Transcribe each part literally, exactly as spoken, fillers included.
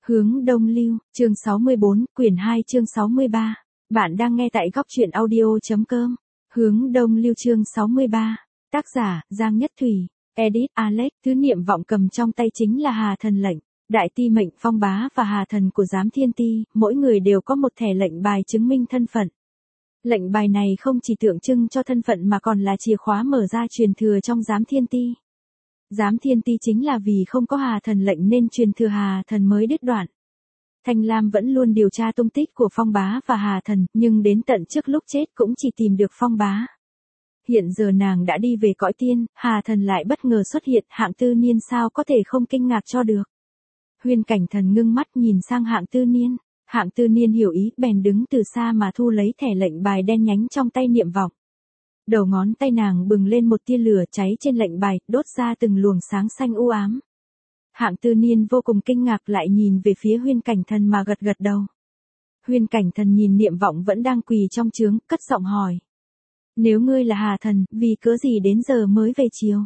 Hướng Đông Lưu, chương sáu mươi bốn, quyển hai chương sáu mươi ba. Bạn đang nghe tại góc truyện audio.com. Hướng Đông Lưu chương sáu mươi ba. Tác giả, Giang Nhất Thủy. Edit, Alex. Thứ Niệm Vọng cầm trong tay chính là Hà Thần lệnh. Đại ti mệnh Phong Bá và Hà Thần của Giám Thiên Ti, mỗi người đều có một thẻ lệnh bài chứng minh thân phận. Lệnh bài này không chỉ tượng trưng cho thân phận mà còn là chìa khóa mở ra truyền thừa trong Giám Thiên Ti. Giám Thiên Ti chính là vì không có Hà Thần lệnh nên truyền thừa Hà Thần mới đứt đoạn. Thanh Lam vẫn luôn điều tra tung tích của Phong Bá và Hà Thần, nhưng đến tận trước lúc chết cũng chỉ tìm được Phong Bá. Hiện giờ nàng đã đi về cõi tiên, Hà Thần lại bất ngờ xuất hiện, Hạng Tư Niên sao có thể không kinh ngạc cho được. Huyên Cảnh Thần ngưng mắt nhìn sang Hạng Tư Niên, Hạng Tư Niên hiểu ý, bèn đứng từ xa mà thu lấy thẻ lệnh bài đen nhánh trong tay Niệm Vọng. Đầu ngón tay nàng bừng lên một tia lửa cháy trên lệnh bài, đốt ra từng luồng sáng xanh u ám. Hạng Tư Niên vô cùng kinh ngạc lại nhìn về phía Huyên Cảnh Thần mà gật gật đầu. Huyên Cảnh Thần nhìn Niệm Vọng vẫn đang quỳ trong chướng, cất giọng hỏi. Nếu ngươi là Hà Thần, vì cớ gì đến giờ mới về chiều?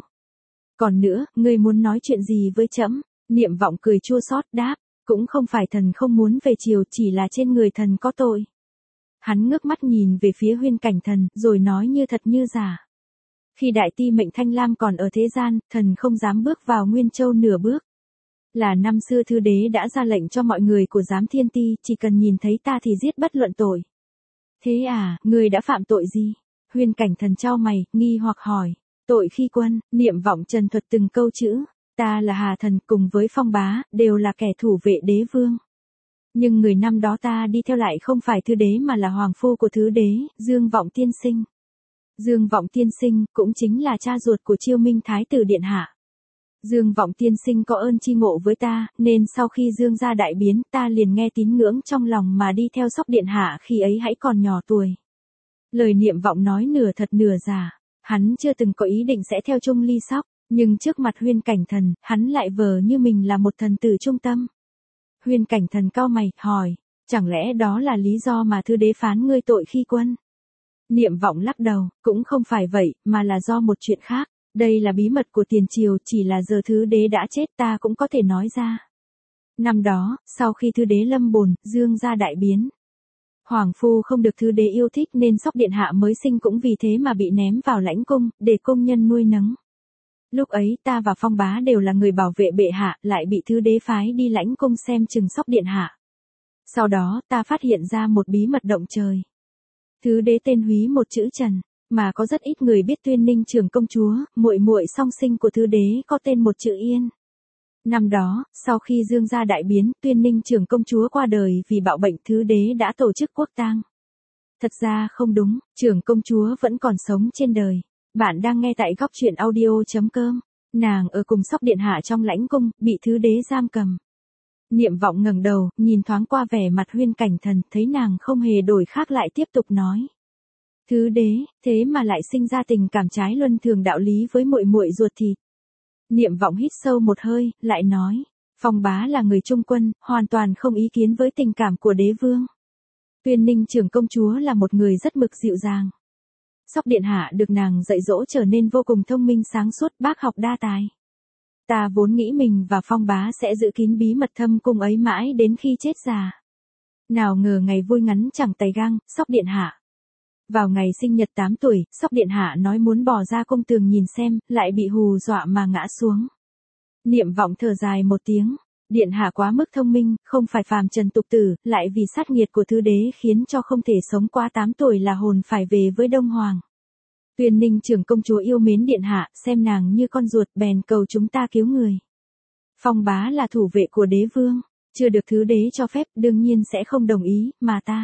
Còn nữa, ngươi muốn nói chuyện gì với trẫm? Niệm Vọng cười chua xót đáp, cũng không phải thần không muốn về chiều, chỉ là trên người thần có tội. Hắn ngước mắt nhìn về phía Huyên Cảnh Thần, rồi nói như thật như giả. Khi đại ti mệnh Thanh Lam còn ở thế gian, thần không dám bước vào Nguyên Châu nửa bước. Là năm xưa Thư Đế đã ra lệnh cho mọi người của Giám Thiên Ti, chỉ cần nhìn thấy ta thì giết bất luận tội. Thế à, ngươi đã phạm tội gì? Huyên Cảnh Thần chau mày, nghi hoặc hỏi. Tội khi quân, Niệm Vọng trần thuật từng câu chữ. Ta là Hà Thần cùng với Phong Bá, đều là kẻ thủ vệ đế vương. Nhưng người năm đó ta đi theo lại không phải Thư Đế mà là hoàng phu của Thứ Đế, Dương Vọng Tiên Sinh. Dương Vọng Tiên Sinh cũng chính là cha ruột của Chiêu Minh Thái tử điện hạ. Dương Vọng Tiên Sinh có ơn chi ngộ với ta, nên sau khi Dương gia đại biến, ta liền nghe tín ngưỡng trong lòng mà đi theo Sóc điện hạ khi ấy hãy còn nhỏ tuổi. Lời Niệm Vọng nói nửa thật nửa giả, hắn chưa từng có ý định sẽ theo chung ly Sóc, nhưng trước mặt Huyên Cảnh Thần, hắn lại vờ như mình là một thần tử trung tâm. Huyên Cảnh Thần cau mày, hỏi, chẳng lẽ đó là lý do mà Thư Đế phán ngươi tội khi quân? Niệm Vọng lắc đầu, cũng không phải vậy, mà là do một chuyện khác. Đây là bí mật của tiền triều, chỉ là giờ Thứ Đế đã chết ta cũng có thể nói ra. Năm đó, sau khi Thư Đế lâm bồn, Dương gia đại biến. Hoàng phu không được Thư Đế yêu thích nên Sóc điện hạ mới sinh cũng vì thế mà bị ném vào lãnh cung, để công nhân nuôi nấng. Lúc ấy ta và Phong Bá đều là người bảo vệ bệ hạ, lại bị Thứ Đế phái đi lãnh cung xem chừng Sóc điện hạ. Sau đó, ta phát hiện ra một bí mật động trời. Thứ Đế tên húy một chữ Trần, mà có rất ít người biết Tuyên Ninh trưởng công chúa, muội muội song sinh của Thứ Đế có tên một chữ Yên. Năm đó, sau khi Dương gia đại biến, Tuyên Ninh trưởng công chúa qua đời vì bạo bệnh, Thứ Đế đã tổ chức quốc tang. Thật ra không đúng, trưởng công chúa vẫn còn sống trên đời. Bạn đang nghe tại góc truyện audio.com. Nàng ở cùng Sóc điện hạ trong lãnh cung, bị Thứ Đế giam cầm. Niệm Vọng ngẩng đầu, nhìn thoáng qua vẻ mặt Huyên Cảnh Thần, thấy nàng không hề đổi khác lại tiếp tục nói. Thứ Đế, thế mà lại sinh ra tình cảm trái luân thường đạo lý với muội muội ruột thịt. Niệm Vọng hít sâu một hơi, lại nói, Phong Bá là người trung quân, hoàn toàn không ý kiến với tình cảm của đế vương. Tuyên Ninh trưởng công chúa là một người rất mực dịu dàng. Sóc điện hạ được nàng dạy dỗ trở nên vô cùng thông minh sáng suốt, bác học đa tài. Ta vốn nghĩ mình và Phong Bá sẽ giữ kín bí mật thâm cung ấy mãi đến khi chết già. Nào ngờ ngày vui ngắn chẳng tay gang, Sóc điện hạ. Vào ngày sinh nhật tám tuổi, Sóc điện hạ nói muốn bỏ ra cung tường nhìn xem, lại bị hù dọa mà ngã xuống. Niệm Vọng thở dài một tiếng, điện hạ quá mức thông minh, không phải phàm trần tục tử, lại vì sát nghiệt của Thứ Đế khiến cho không thể sống qua tám tuổi là hồn phải về với Đông Hoàng. Tuyên Ninh trưởng công chúa yêu mến điện hạ, xem nàng như con ruột, bèn cầu chúng ta cứu người. Phong Bá là thủ vệ của đế vương, chưa được Thứ Đế cho phép, đương nhiên sẽ không đồng ý, mà ta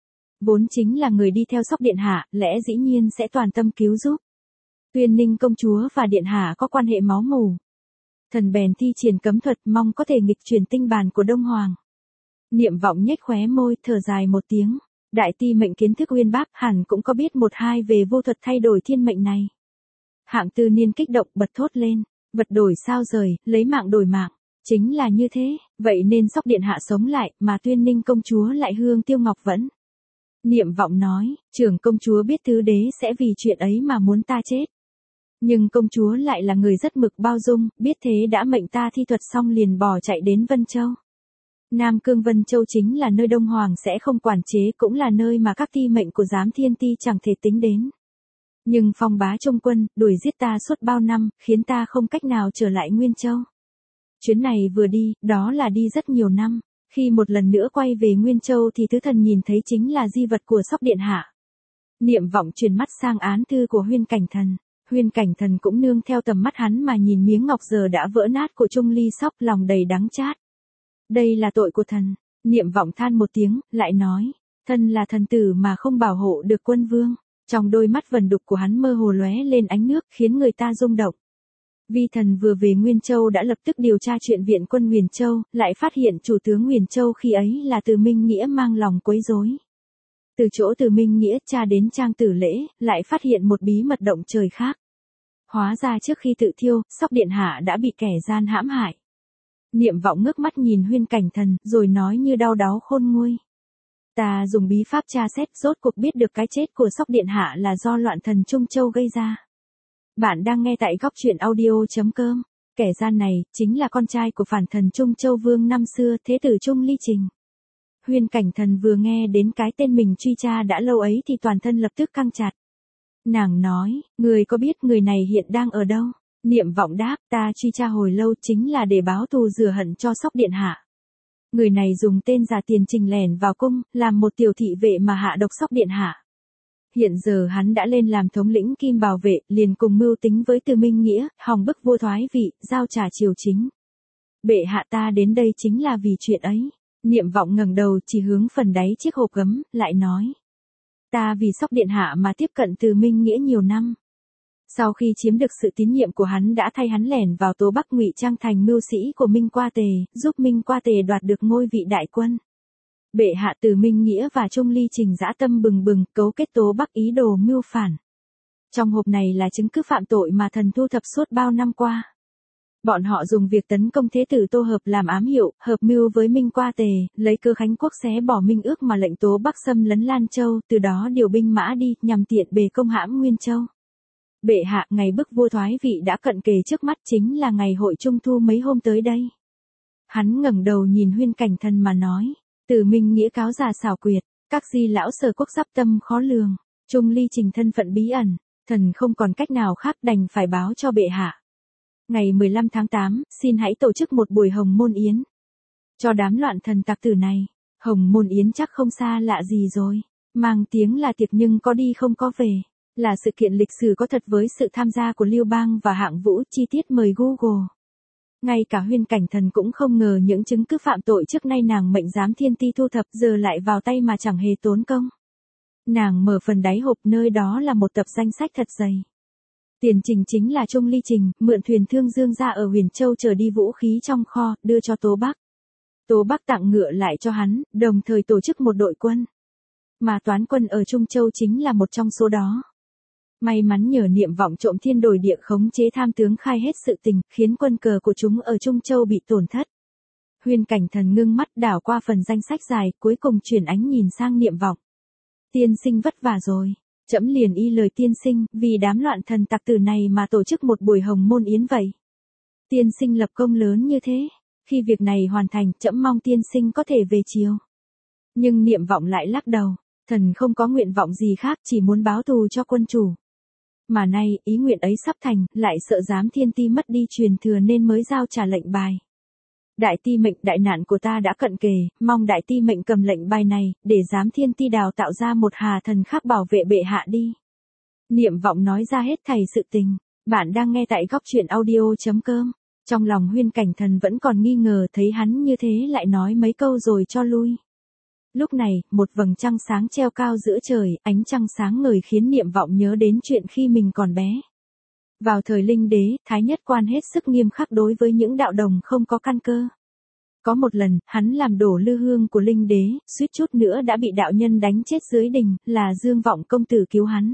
vốn chính là người đi theo Sóc điện hạ, lẽ dĩ nhiên sẽ toàn tâm cứu giúp. Tuyên Ninh công chúa và điện hạ có quan hệ máu mủ. Thần bèn thi triển cấm thuật, mong có thể nghịch chuyển tinh bàn của Đông Hoàng. Niệm Vọng nhếch khóe môi, thở dài một tiếng. Đại ti mệnh kiến thức uyên bác, hẳn cũng có biết một hai về vô thuật thay đổi thiên mệnh này. Hạng Tư Niên kích động bật thốt lên, vật đổi sao rời, lấy mạng đổi mạng. Chính là như thế, vậy nên Sóc điện hạ sống lại, mà Tuyên Ninh công chúa lại hương tiêu ngọc vẫn. Niệm Vọng nói, trưởng công chúa biết Thứ Đế sẽ vì chuyện ấy mà muốn ta chết. Nhưng công chúa lại là người rất mực bao dung, biết thế đã mệnh ta thi thuật xong liền bỏ chạy đến Vân Châu. Nam Cương Vân Châu chính là nơi Đông Hoàng sẽ không quản chế, cũng là nơi mà các ti mệnh của giám thiên ti chẳng thể tính đến. Nhưng Phong bá Trung quân, đuổi giết ta suốt bao năm, khiến ta không cách nào trở lại Nguyên Châu. Chuyến này vừa đi, đó là đi rất nhiều năm. Khi một lần nữa quay về Nguyên Châu thì tứ thần nhìn thấy chính là di vật của Sóc Điện Hạ. Niệm Vọng chuyển mắt sang án thư của Huyên Cảnh Thần. Huyên Cảnh Thần cũng nương theo tầm mắt hắn mà nhìn miếng ngọc giờ đã vỡ nát của Trung Ly Sóc, lòng đầy đắng chát. Đây là tội của thần. Niệm Vọng than một tiếng, lại nói, thân là thần tử mà không bảo hộ được quân vương. Trong đôi mắt vần đục của hắn mơ hồ lóe lên ánh nước, khiến người ta rung động. Vi thần vừa về Nguyên Châu đã lập tức điều tra chuyện viện quân Huyền Châu, lại phát hiện chủ tướng Huyền Châu khi ấy là Từ Minh Nghĩa mang lòng quấy rối. Từ chỗ Từ Minh Nghĩa tra đến Trang Tử Lễ, lại phát hiện một bí mật động trời khác. Hóa ra trước khi tự thiêu, Sóc Điện Hạ đã bị kẻ gian hãm hại. Niệm Vọng ngước mắt nhìn Huyên Cảnh Thần, rồi nói như đau đáu khôn nguôi. Ta dùng bí pháp tra xét, rốt cuộc biết được cái chết của Sóc Điện Hạ là do loạn thần Trung Châu gây ra. Bạn đang nghe tại góc truyện audio.com. Kẻ gian này, chính là con trai của phản thần Trung Châu Vương năm xưa, Thế tử Trung Ly Trình. Huyên Cảnh Thần vừa nghe đến cái tên mình truy tra đã lâu ấy thì toàn thân lập tức căng chặt. Nàng nói, người có biết người này hiện đang ở đâu? Niệm Vọng đáp, ta truy tra hồi lâu chính là để báo thù rửa hận cho Sóc Điện Hạ. Người này dùng tên giả Tiền Trình lẻn vào cung, làm một tiểu thị vệ mà hạ độc Sóc Điện Hạ. Hiện giờ hắn đã lên làm thống lĩnh Kim Bảo Vệ, liền cùng mưu tính với Từ Minh Nghĩa, hòng bức vua thoái vị, giao trả triều chính. Bệ hạ ta đến đây chính là vì chuyện ấy. Niệm Vọng ngẩng đầu chỉ hướng phần đáy chiếc hộp gấm, lại nói. Ta vì Sóc Điện Hạ mà tiếp cận Từ Minh Nghĩa nhiều năm. Sau khi chiếm được sự tín nhiệm của hắn đã thay hắn lẻn vào Tố Bắc ngụy trang thành mưu sĩ của Minh Qua Tề, giúp Minh Qua Tề đoạt được ngôi vị đại quân. Bệ hạ Từ Minh Nghĩa và Trung Ly Trình dã tâm bừng bừng, cấu kết Tố Bắc ý đồ mưu phản. Trong hộp này là chứng cứ phạm tội mà thần thu thập suốt bao năm qua. Bọn họ dùng việc tấn công Thế tử Tô Hợp làm ám hiệu, hợp mưu với Minh Qua Tề, lấy cơ Khánh Quốc xé bỏ minh ước mà lệnh Tố Bắc xâm lấn Lan Châu, từ đó điều binh mã đi, nhằm tiện bề công hãm Nguyên Châu. Bệ hạ, ngày bức vua thoái vị đã cận kề trước mắt, chính là ngày hội Trung Thu mấy hôm tới đây. Hắn ngẩng đầu nhìn Huyên Cảnh Thần mà nói, Từ Minh Nghĩa cáo già xảo quyệt, các di lão Sở Quốc giáp tâm khó lường, Trung Ly Trình thân phận bí ẩn, thần không còn cách nào khác đành phải báo cho bệ hạ. Ngày mười lăm tháng tám, xin hãy tổ chức một buổi hồng môn yến. Cho đám loạn thần tặc tử này, hồng môn yến chắc không xa lạ gì rồi, mang tiếng là tiệc nhưng có đi không có về. Là sự kiện lịch sử có thật với sự tham gia của Lưu Bang và Hạng Vũ, chi tiết mời Google. Ngay cả Huyên Cảnh Thần cũng không ngờ những chứng cứ phạm tội trước nay nàng mệnh giám thiên ti thu thập giờ lại vào tay mà chẳng hề tốn công. Nàng mở phần đáy hộp, nơi đó là một tập danh sách thật dày. Tiền Trình chính là Trung Ly Trình, mượn thuyền Thương Dương ra ở Huyền Châu chở đi vũ khí trong kho, đưa cho Tố Bắc. Tố Bắc tặng ngựa lại cho hắn, đồng thời tổ chức một đội quân. Mà toán quân ở Trung Châu chính là một trong số đó. May mắn nhờ Niệm Vọng trộm thiên đổi địa khống chế tham tướng khai hết sự tình, khiến quân cờ của chúng ở Trung Châu bị tổn thất. Huyên Cảnh Thần ngưng mắt đảo qua phần danh sách dài, cuối cùng chuyển ánh nhìn sang Niệm Vọng. Tiên sinh vất vả rồi. Trẫm liền y lời tiên sinh, vì đám loạn thần tặc tử này mà tổ chức một buổi hồng môn yến vậy. Tiên sinh lập công lớn như thế, khi việc này hoàn thành, trẫm mong tiên sinh có thể về chiều. Nhưng Niệm Vọng lại lắc đầu, thần không có nguyện vọng gì khác, chỉ muốn báo thù cho quân chủ. Mà nay, ý nguyện ấy sắp thành, lại sợ giám thiên ti mất đi truyền thừa nên mới giao trả lệnh bài. Đại ti mệnh, đại nạn của ta đã cận kề, mong đại ti mệnh cầm lệnh bài này, để giám thiên ti đào tạo ra một hà thần khác bảo vệ bệ hạ đi. Niệm Vọng nói ra hết thảy sự tình. Bạn đang nghe tại góc truyện audio.com. Trong lòng Huyên Cảnh Thần vẫn còn nghi ngờ, thấy hắn như thế lại nói mấy câu rồi cho lui. Lúc này, một vầng trăng sáng treo cao giữa trời, ánh trăng sáng ngời khiến Niệm Vọng nhớ đến chuyện khi mình còn bé. Vào thời Linh Đế, Thái Nhất Quan hết sức nghiêm khắc đối với những đạo đồng không có căn cơ. Có một lần, hắn làm đổ lư hương của Linh Đế, suýt chút nữa đã bị đạo nhân đánh chết dưới đình, là Dương Vọng công tử cứu hắn.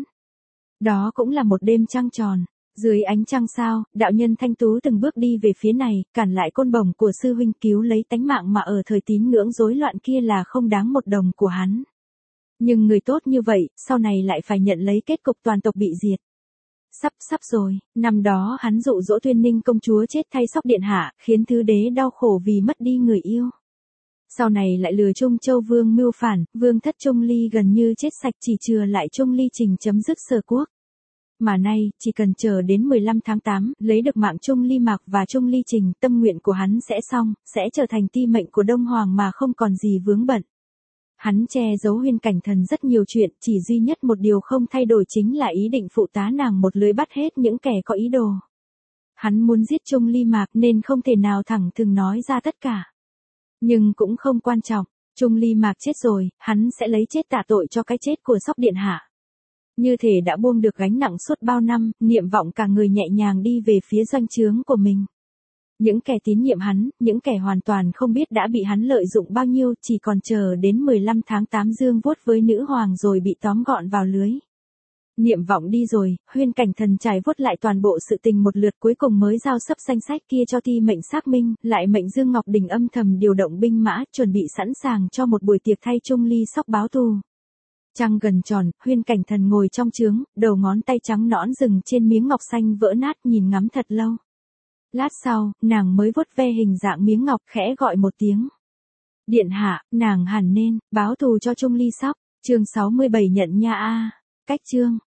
Đó cũng là một đêm trăng tròn. Dưới ánh trăng sao, đạo nhân thanh tú từng bước đi về phía này, cản lại côn bổng của sư huynh, cứu lấy tánh mạng mà ở thời tín ngưỡng rối loạn kia là không đáng một đồng của hắn. Nhưng người tốt như vậy, sau này lại phải nhận lấy kết cục toàn tộc bị diệt. Sắp sắp rồi, năm đó hắn dụ dỗ Tuyên Ninh công chúa chết thay Sóc Điện Hạ, khiến Thứ Đế đau khổ vì mất đi người yêu. Sau này lại lừa Trung Châu Vương mưu phản, Vương thất Trung Ly gần như chết sạch chỉ chừa lại Trung Ly Trình chấm dứt Sở quốc. Mà nay, chỉ cần chờ đến mười lăm tháng tám, lấy được mạng Trung Ly Mạc và Trung Ly Trình, tâm nguyện của hắn sẽ xong, sẽ trở thành ti mệnh của Đông Hoàng mà không còn gì vướng bận. Hắn che giấu Huyên Cảnh Thần rất nhiều chuyện, chỉ duy nhất một điều không thay đổi chính là ý định phụ tá nàng một lưới bắt hết những kẻ có ý đồ. Hắn muốn giết Trung Ly Mạc nên không thể nào thẳng thừng nói ra tất cả. Nhưng cũng không quan trọng, Trung Ly Mạc chết rồi, hắn sẽ lấy chết tạ tội cho cái chết của Sóc Điện Hạ. Như thể đã buông được gánh nặng suốt bao năm, Niệm Vọng cả người nhẹ nhàng đi về phía doanh trướng của mình. Những kẻ tín nhiệm hắn, những kẻ hoàn toàn không biết đã bị hắn lợi dụng bao nhiêu, chỉ còn chờ đến mười lăm tháng tám dương vuốt với nữ hoàng rồi bị tóm gọn vào lưới. Niệm Vọng đi rồi, Huyên Cảnh Thần trải vuốt lại toàn bộ sự tình một lượt cuối cùng mới giao sấp danh sách kia cho Ti mệnh xác minh, lại mệnh Dương Ngọc Đình âm thầm điều động binh mã, chuẩn bị sẵn sàng cho một buổi tiệc thay Trung Ly Sóc báo thù. Trăng gần tròn, Huyên Cảnh Thần ngồi trong trướng, đầu ngón tay trắng nõn dừng trên miếng ngọc xanh vỡ nát nhìn ngắm thật lâu. Lát sau, nàng mới vuốt ve hình dạng miếng ngọc khẽ gọi một tiếng. Điện hạ, nàng hẳn nên, báo thù cho Trung Ly Sóc, chương sáu mươi bảy nhận nha a. Cách chương.